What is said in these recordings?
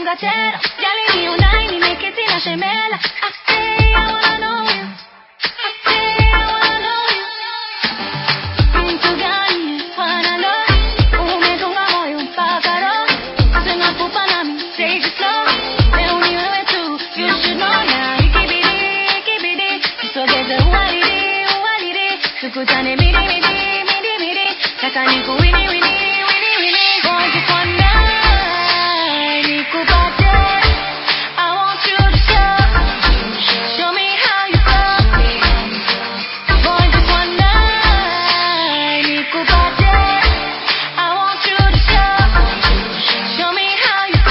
chocolatiera. Ya le di una y me quedé sin la gemela. I say I wanna know you. I say I wanna know you. Pintu gani wanna know. Umegonga moyo mpaka roho. Sema pupa nami, take it slow. Leo ni wewe tu, you should know now. Ikibidi, tusogeze uwalidi. Tukutane midi. Nataka nikuwini. Want you for night, nikupate. I want you to show me how you feel. Want you for night, nikupate. I want you to show me how you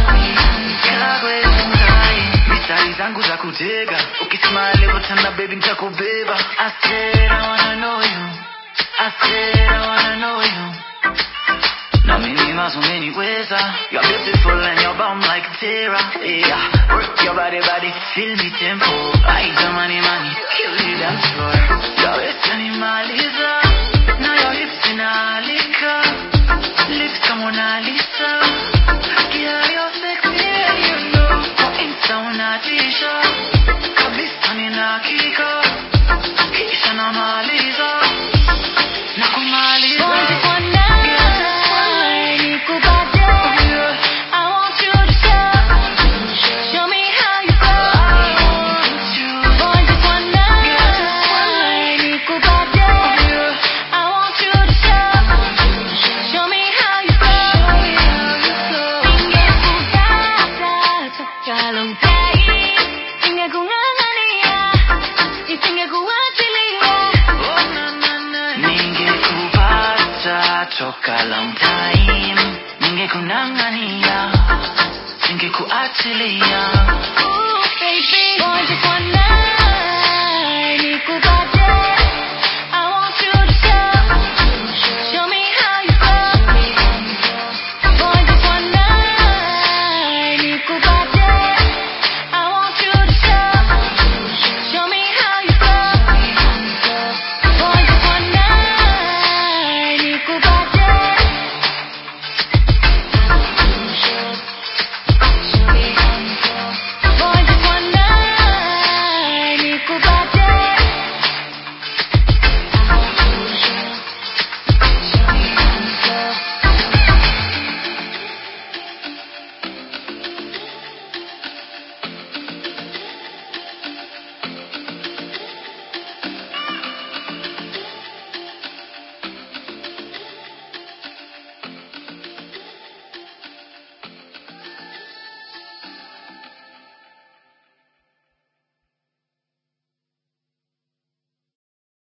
feel. Misali zangu za kutega, ukismile utana baby nitakubeba. I said I wanna know you. I said I wanna know you. Na mimi mazumeniweza. You're beautiful and you're bomb like a terror. Yeah, work your body, feel me tempo. I the money, kill the dance floor. Your waist animaliza. Now your hips inalika. Lips come Mona Lisa. Yeah, you're sexy and you know. Kwa insta unatisha. Kabisa ninakika. Kisha namaliza. Nakumaliza. Want you for night, nikupate. I want you to show me how you feel. Want you for night, nikupate. I want you to show me how you feel. Toka long time, ningekung'ang'ania, nisingekuachilia. Ningekupata toka long time, ningekunang'ania, ningekuachilia.